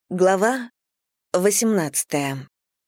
Глава 18.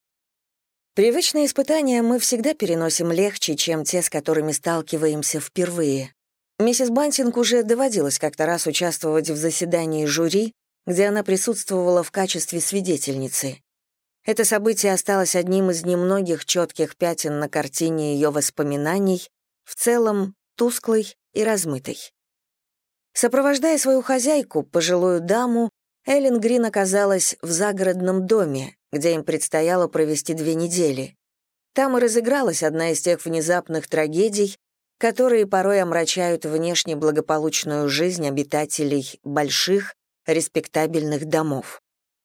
Привычные испытания мы всегда переносим легче, чем те, с которыми сталкиваемся впервые. Миссис Бантинг уже доводилось как-то раз участвовать в заседании жюри, где она присутствовала в качестве свидетельницы. Это событие осталось одним из немногих четких пятен на картине ее воспоминаний, в целом тусклой и размытой. Сопровождая свою хозяйку, пожилую даму, Эллен Грин оказалась в загородном доме, где им предстояло провести 2 недели. Там и разыгралась одна из тех внезапных трагедий, которые порой омрачают внешне благополучную жизнь обитателей больших, респектабельных домов.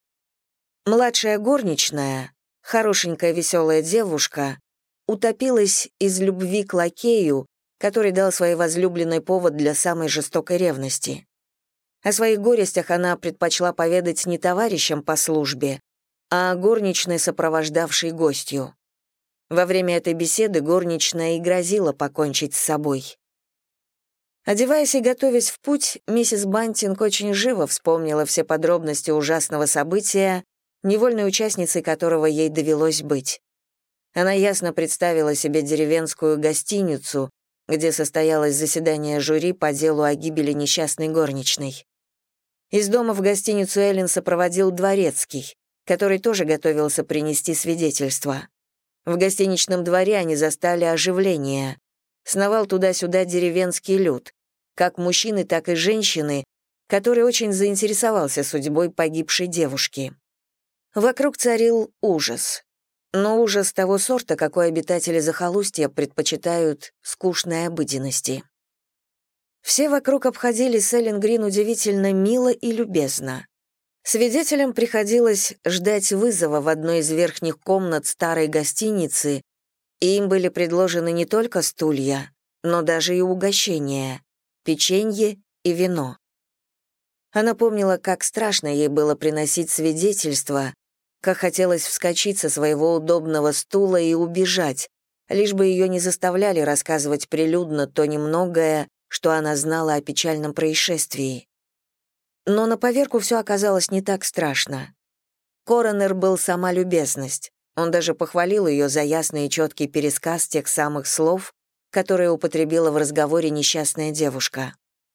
Младшая горничная, хорошенькая веселая девушка, утопилась из любви к лакею, который дал своей возлюбленной повод для самой жестокой ревности. О своих горестях она предпочла поведать не товарищам по службе, а горничной, сопровождавшей гостью. Во время этой беседы горничная и грозила покончить с собой. Одеваясь и готовясь в путь, миссис Бантинг очень живо вспомнила все подробности ужасного события, невольной участницей которого ей довелось быть. Она ясно представила себе деревенскую гостиницу, где состоялось заседание жюри по делу о гибели несчастной горничной. Из дома в гостиницу Эллен сопроводил дворецкий, который тоже готовился принести свидетельство. В гостиничном дворе они застали оживление. Сновал туда-сюда деревенский люд, как мужчины, так и женщины, который очень заинтересовался судьбой погибшей девушки. Вокруг царил ужас. Но ужас того сорта, какой обитатели захолустья предпочитают скучной обыденности. Все вокруг обходили Эллен Грин удивительно мило и любезно. Свидетелям приходилось ждать вызова в одной из верхних комнат старой гостиницы, и им были предложены не только стулья, но даже и угощения, печенье и вино. Она помнила, как страшно ей было приносить свидетельства, как хотелось вскочить со своего удобного стула и убежать, лишь бы ее не заставляли рассказывать прилюдно то немногое, что она знала о печальном происшествии. Но на поверку все оказалось не так страшно. Коронер был сама любезность. Он даже похвалил ее за ясный и четкий пересказ тех самых слов, которые употребила в разговоре несчастная девушка.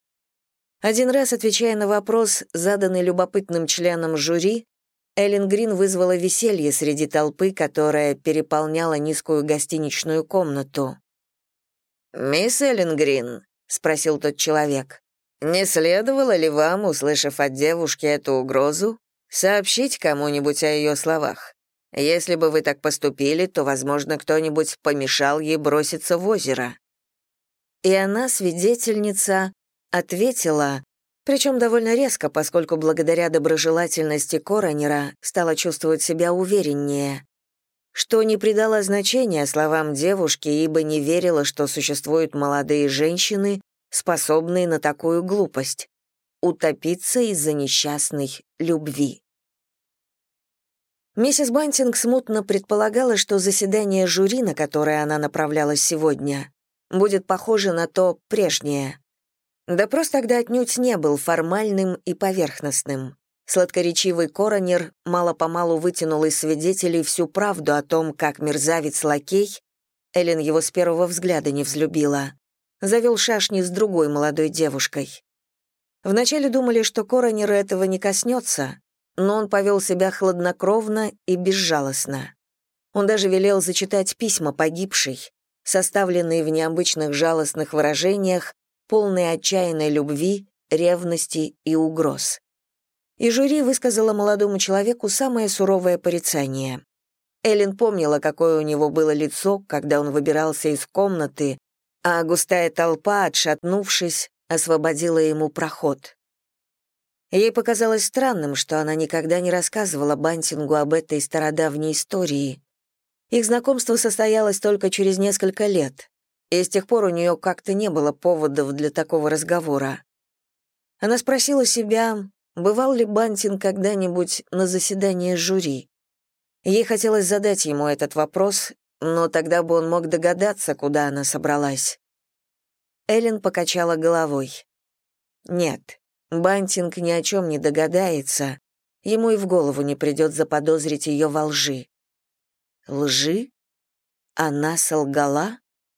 Один раз, отвечая на вопрос, заданный любопытным членом жюри, Эллен Грин вызвала веселье среди толпы, которая переполняла низкую гостиничную комнату. «Мисс Эллен Грин», — спросил тот человек, «не следовало ли вам, услышав от девушки эту угрозу, сообщить кому-нибудь о ее словах? Если бы вы так поступили, то, возможно, кто-нибудь помешал ей броситься в озеро». И она, свидетельница, ответила, причем довольно резко, поскольку благодаря доброжелательности коронера стала чувствовать себя увереннее, что не придала значения словам девушки, ибо не верила, что существуют молодые женщины, способные на такую глупость — утопиться из-за несчастной любви. Миссис Бантинг смутно предполагала, что заседание жюри, на которое она направлялась сегодня, будет похоже на то прежнее. Допрос тогда отнюдь не был формальным и поверхностным. Сладкоречивый коронер мало-помалу вытянул из свидетелей всю правду о том, как мерзавец-лакей, Эллен его с первого взгляда не взлюбила, завел шашни с другой молодой девушкой. Вначале думали, что коронера этого не коснется, но он повел себя хладнокровно и безжалостно. Он даже велел зачитать письма погибшей, составленные в необычных жалостных выражениях, полные отчаянной любви, ревности и угроз. И жюри высказало молодому человеку самое суровое порицание. Эллен помнила, какое у него было лицо, когда он выбирался из комнаты, а густая толпа, отшатнувшись, освободила ему проход. Ей показалось странным, что она никогда не рассказывала Бантингу об этой стародавней истории. Их знакомство состоялось только через несколько лет, и с тех пор у нее как-то не было поводов для такого разговора. Она спросила себя, бывал ли Бантинг когда-нибудь на заседании жюри. Ей хотелось задать ему этот вопрос, но тогда бы он мог догадаться, куда она собралась. Эллен покачала головой. Нет, Бантинг ни о чем не догадается, ему и в голову не придет заподозрить ее во лжи. Лжи? Она солгала?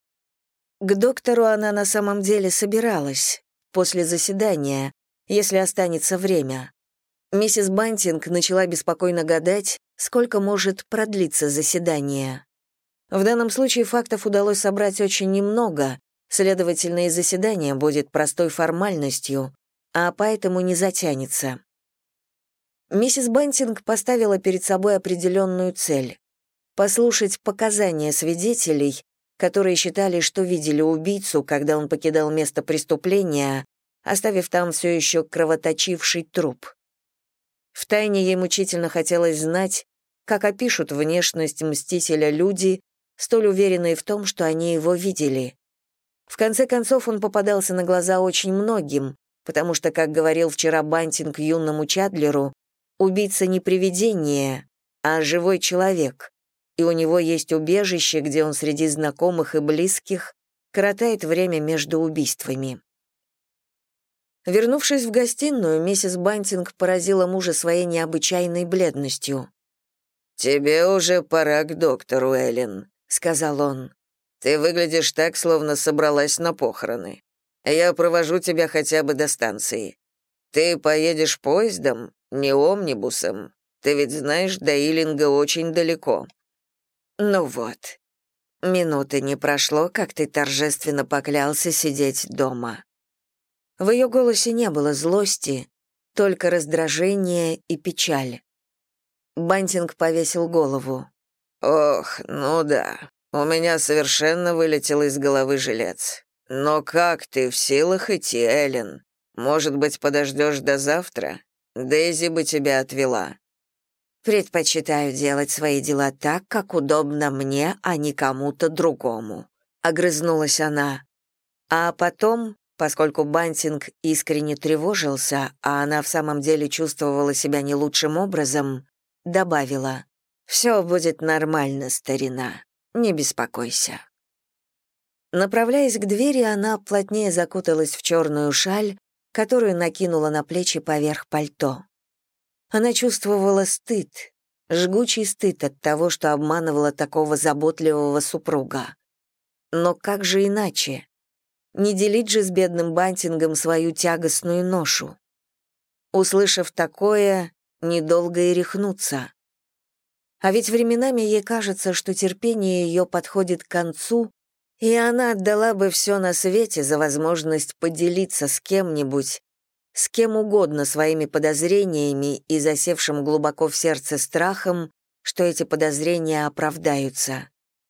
К доктору она на самом деле собиралась, после заседания, если останется время. Миссис Бантинг начала беспокойно гадать, сколько может продлиться заседание. В данном случае фактов удалось собрать очень немного, следовательно, и заседание будет простой формальностью, а поэтому не затянется. Миссис Бантинг поставила перед собой определенную цель — послушать показания свидетелей, которые считали, что видели убийцу, когда он покидал место преступления, оставив там все еще кровоточивший труп. Втайне ей мучительно хотелось знать, как опишут внешность мстителя люди, столь уверенные в том, что они его видели. В конце концов, он попадался на глаза очень многим, потому что, как говорил вчера Бантинг юному Чадлеру, убийца не привидение, а живой человек, и у него есть убежище, где он среди знакомых и близких коротает время между убийствами. Вернувшись в гостиную, миссис Бантинг поразила мужа своей необычайной бледностью. «Тебе уже пора к доктору, Эллен», — сказал он. «Ты выглядишь так, словно собралась на похороны. Я провожу тебя хотя бы до станции. Ты поедешь поездом, не омнибусом. Ты ведь знаешь, до Иллинга очень далеко». «Ну вот. Минуты не прошло, как ты торжественно поклялся сидеть дома». В ее голосе не было злости, только раздражение и печаль. Бантинг повесил голову. «Ох, ну да, у меня совершенно вылетел из головы жилец. Но как ты в силах идти, Эллен? Может быть, подождешь до завтра? Дейзи бы тебя отвела». «Предпочитаю делать свои дела так, как удобно мне, а не кому-то другому», — огрызнулась она. А потом, поскольку Бантинг искренне тревожился, а она в самом деле чувствовала себя не лучшим образом, добавила: «Все будет нормально, старина, не беспокойся». Направляясь к двери, она плотнее закуталась в черную шаль, которую накинула на плечи поверх пальто. Она чувствовала стыд, жгучий стыд от того, что обманывала такого заботливого супруга. Но как же иначе? Не делить же с бедным Бантингом свою тягостную ношу. Услышав такое, недолго и рехнуться. А ведь временами ей кажется, что терпение ее подходит к концу, и она отдала бы все на свете за возможность поделиться с кем-нибудь, с кем угодно своими подозрениями и засевшим глубоко в сердце страхом, что эти подозрения оправдаются.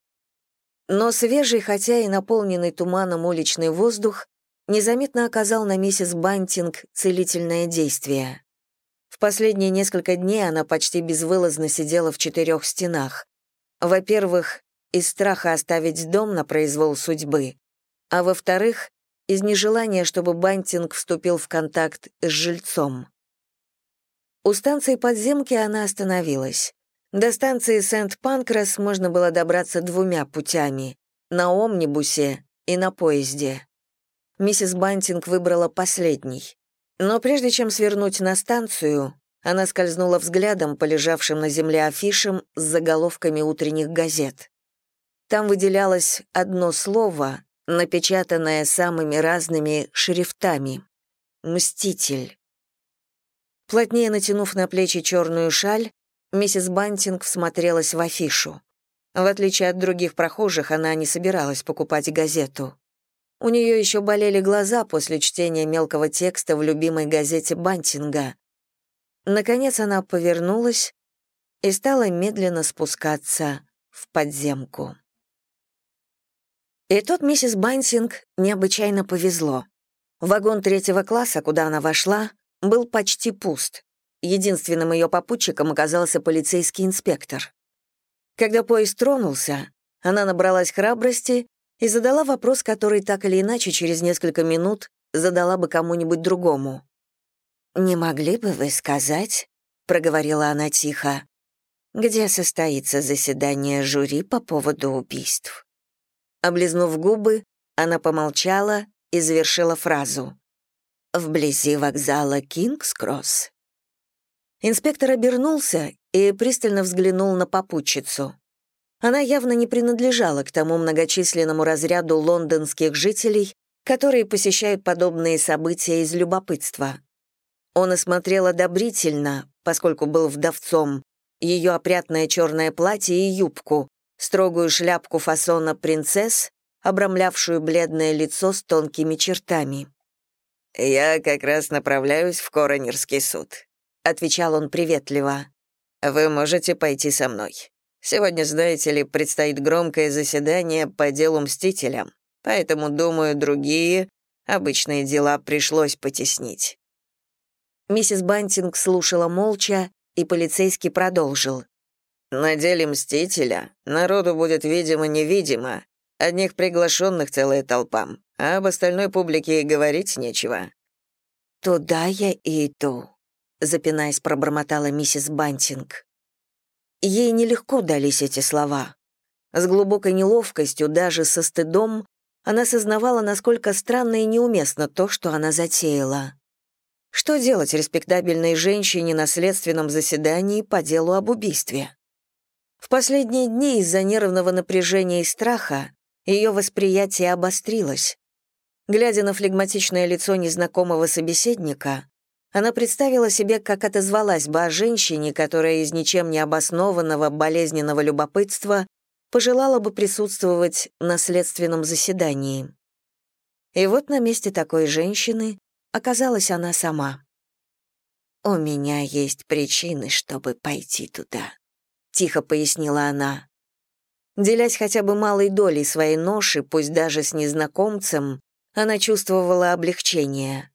Но свежий, хотя и наполненный туманом уличный воздух незаметно оказал на миссис Бантинг целительное действие. В последние несколько дней она почти безвылазно сидела в 4 стенах. Во-первых, из страха оставить дом на произвол судьбы, а во-вторых, из нежелания, чтобы Бантинг вступил в контакт с жильцом. У станции подземки она остановилась. До станции Сент-Панкрас можно было добраться 2 путями — на омнибусе и на поезде. Миссис Бантинг выбрала последний. Но прежде чем свернуть на станцию, она скользнула взглядом по лежавшим на земле афишам с заголовками утренних газет. Там выделялось одно слово, напечатанное самыми разными шрифтами — «Мститель». Плотнее натянув на плечи черную шаль, миссис Бантинг всмотрелась в афишу. В отличие от других прохожих, она не собиралась покупать газету. У нее еще болели глаза после чтения мелкого текста в любимой газете Бантинга. Наконец она повернулась и стала медленно спускаться в подземку. И тут миссис Бантинг необычайно повезло. Вагон 3 класса, куда она вошла, был почти пуст. Единственным ее попутчиком оказался полицейский инспектор. Когда поезд тронулся, она набралась храбрости и задала вопрос, который так или иначе через несколько минут задала бы кому-нибудь другому. «Не могли бы вы сказать, — проговорила она тихо, — где состоится заседание жюри по поводу убийств?» Облизнув губы, она помолчала и завершила фразу. «Вблизи вокзала Кингс-Кросс». Инспектор обернулся и пристально взглянул на попутчицу. Она явно не принадлежала к тому многочисленному разряду лондонских жителей, которые посещают подобные события из любопытства. Он осмотрел одобрительно, поскольку был вдовцом, ее опрятное черное платье и юбку, строгую шляпку фасона принцесс, обрамлявшую бледное лицо с тонкими чертами. «Я как раз направляюсь в Коронерский суд», — отвечал он приветливо. «Вы можете пойти со мной. Сегодня, знаете ли, предстоит громкое заседание по делу Мстителя, поэтому, думаю, другие обычные дела пришлось потеснить». Миссис Бантинг слушала молча, и полицейский продолжил. «На деле Мстителя народу будет видимо-невидимо, одних приглашенных целая толпа, а об остальной публике и говорить нечего». «Туда я и иду», — запинаясь, пробормотала миссис Бантинг. Ей нелегко дались эти слова. С глубокой неловкостью, даже со стыдом, она сознавала, насколько странно и неуместно то, что она затеяла. Что делать респектабельной женщине на следственном заседании по делу об убийстве? В последние дни из-за нервного напряжения и страха ее восприятие обострилось. Глядя на флегматичное лицо незнакомого собеседника, она представила себе, как отозвалась бы о женщине, которая из ничем не обоснованного болезненного любопытства пожелала бы присутствовать на следственном заседании. И вот на месте такой женщины оказалась она сама. «У меня есть причины, чтобы пойти туда», — тихо пояснила она. Делясь хотя бы малой долей своей ноши, пусть даже с незнакомцем, она чувствовала облегчение.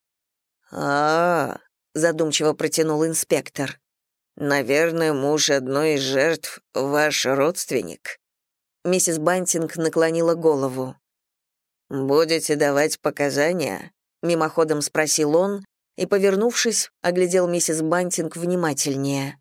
Задумчиво протянул инспектор. «Наверное, муж одной из жертв — ваш родственник?» Миссис Бантинг наклонила голову. «Будете давать показания?» — мимоходом спросил он и, повернувшись, оглядел миссис Бантинг внимательнее.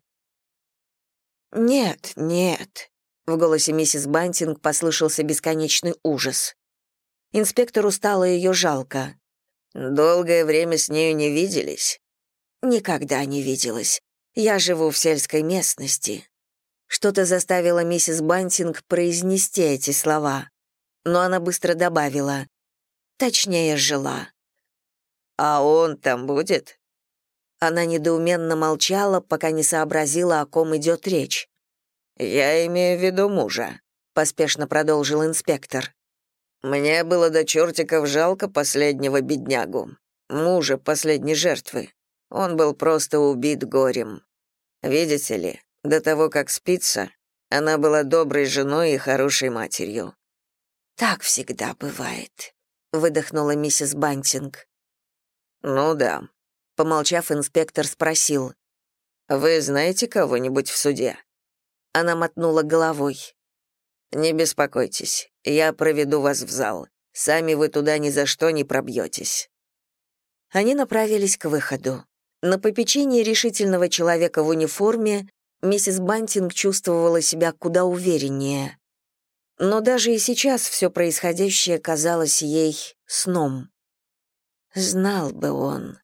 «Нет, нет», — в голосе миссис Бантинг послышался бесконечный ужас. Инспектору стало ее жалко. «Долгое время с нею не виделись?» «Никогда не виделась. Я живу в сельской местности». Что-то заставило миссис Бантинг произнести эти слова, но она быстро добавила. Точнее, жила. «А он там будет?» Она недоуменно молчала, пока не сообразила, о ком идет речь. «Я имею в виду мужа», — поспешно продолжил инспектор. «Мне было до чертиков жалко последнего беднягу, мужа последней жертвы. Он был просто убит горем. Видите ли, до того, как спится, она была доброй женой и хорошей матерью». «Так всегда бывает», — выдохнула миссис Бантинг. «Ну да», — помолчав, инспектор спросил. «Вы знаете кого-нибудь в суде?» Она мотнула головой. «Не беспокойтесь, я проведу вас в зал. Сами вы туда ни за что не пробьетесь». Они направились к выходу. На попечении решительного человека в униформе миссис Бантинг чувствовала себя куда увереннее. Но даже и сейчас все происходящее казалось ей сном. Знал бы он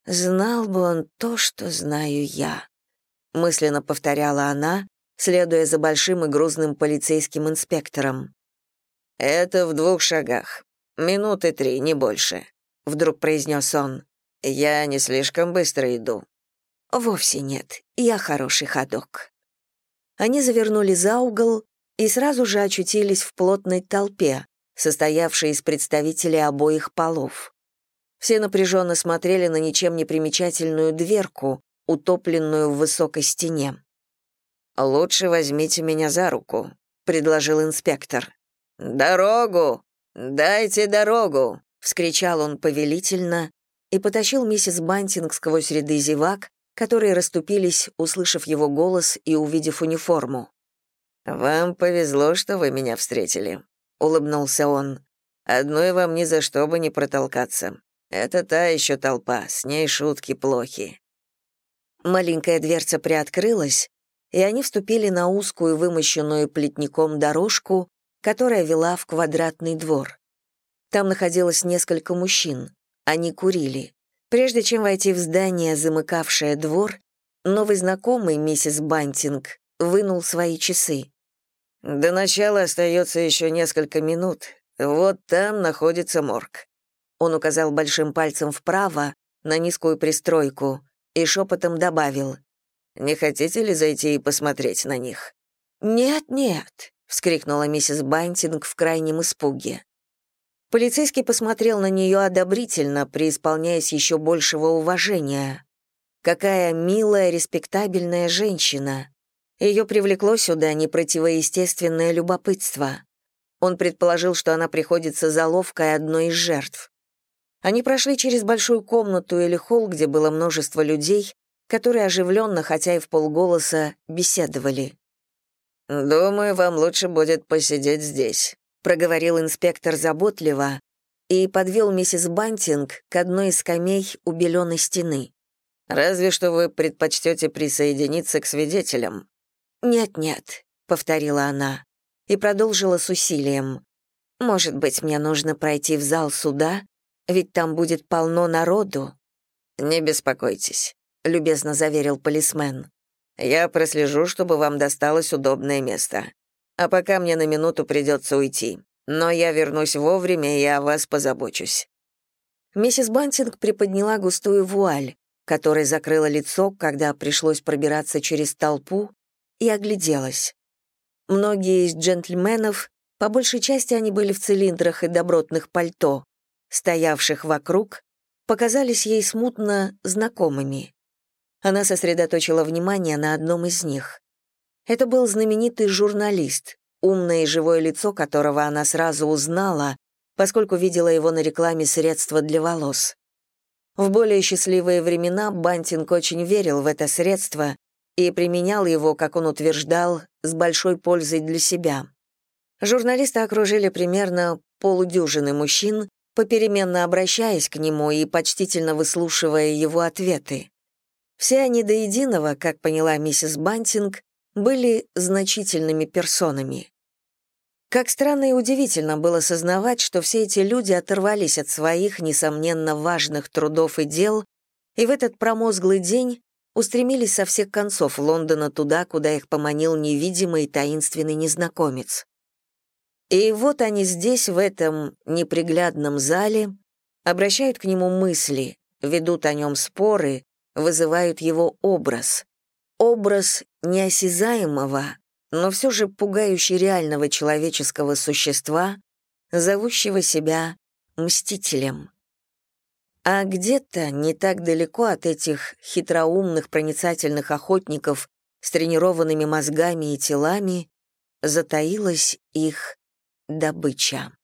то, что знаю я», — мысленно повторяла она, следуя за большим и грузным полицейским инспектором. «Это в 2 шагах. Минуты 3, не больше», — вдруг произнес он. «Я не слишком быстро иду». «Вовсе нет, я хороший ходок». Они завернули за угол и сразу же очутились в плотной толпе, состоявшей из представителей обоих полов. Все напряженно смотрели на ничем не примечательную дверку, утопленную в высокой стене. «Лучше возьмите меня за руку», — предложил инспектор. «Дорогу! Дайте дорогу!» — вскричал он повелительно и потащил миссис Бантинг сквозь ряды зевак, которые расступились, услышав его голос и увидев униформу. «Вам повезло, что вы меня встретили», — улыбнулся он. «Одной вам ни за что бы не протолкаться. Это та еще толпа, с ней шутки плохи». Маленькая дверца приоткрылась, и они вступили на узкую, вымощенную плетником дорожку, которая вела в квадратный двор. Там находилось несколько мужчин. Они курили. Прежде чем войти в здание, замыкавшее двор, Новый знакомый, миссис Бантинг, вынул свои часы. «До начала остается еще несколько минут. Вот там находится морг». Он указал большим пальцем вправо, на низкую пристройку, и шепотом добавил: «Не хотите ли зайти и посмотреть на них?» «Нет-нет», — вскрикнула миссис Бантинг в крайнем испуге. Полицейский посмотрел на нее одобрительно, преисполняясь еще большего уважения. Какая милая, респектабельная женщина. Ее привлекло сюда непротивоестественное любопытство. Он предположил, что она приходится заловкой одной из жертв. Они прошли через большую комнату или холл, где было множество людей, которые оживленно, хотя и вполголоса, беседовали. «Думаю, вам лучше будет посидеть здесь», — проговорил инспектор заботливо и подвел миссис Бантинг к одной из скамей у беленой стены. «Разве что вы предпочтете присоединиться к свидетелям». «Нет-нет», — повторила она и продолжила с усилием. «Может быть, мне нужно пройти в зал суда, ведь там будет полно народу». «Не беспокойтесь», — любезно заверил полисмен. «Я прослежу, чтобы вам досталось удобное место. А пока мне на минуту придется уйти. Но я вернусь вовремя и о вас позабочусь». Миссис Бантинг приподняла густую вуаль, которой закрыла лицо, когда пришлось пробираться через толпу, и огляделась. Многие из джентльменов, по большей части они были в цилиндрах и добротных пальто, стоявших вокруг, показались ей смутно знакомыми. Она сосредоточила внимание на одном из них. Это был знаменитый журналист, умное и живое лицо которого она сразу узнала, поскольку видела его на рекламе средства для волос. В более счастливые времена Бантинг очень верил в это средство и применял его, как он утверждал, с большой пользой для себя. Журналисты окружили примерно полудюжины мужчин, попеременно обращаясь к нему и почтительно выслушивая его ответы. Все они до единого, как поняла миссис Бантинг, были значительными персонами. Как странно и удивительно было сознавать, что все эти люди оторвались от своих, несомненно, важных трудов и дел, и в этот промозглый день устремились со всех концов Лондона туда, куда их поманил невидимый и таинственный незнакомец. И вот они здесь, в этом неприглядном зале, обращают к нему мысли, ведут о нем споры, вызывают его образ. Образ неосязаемого, но все же пугающе реального человеческого существа, зовущего себя Мстителем. А где-то, не так далеко от этих хитроумных, проницательных охотников с тренированными мозгами и телами, затаилась их добыча.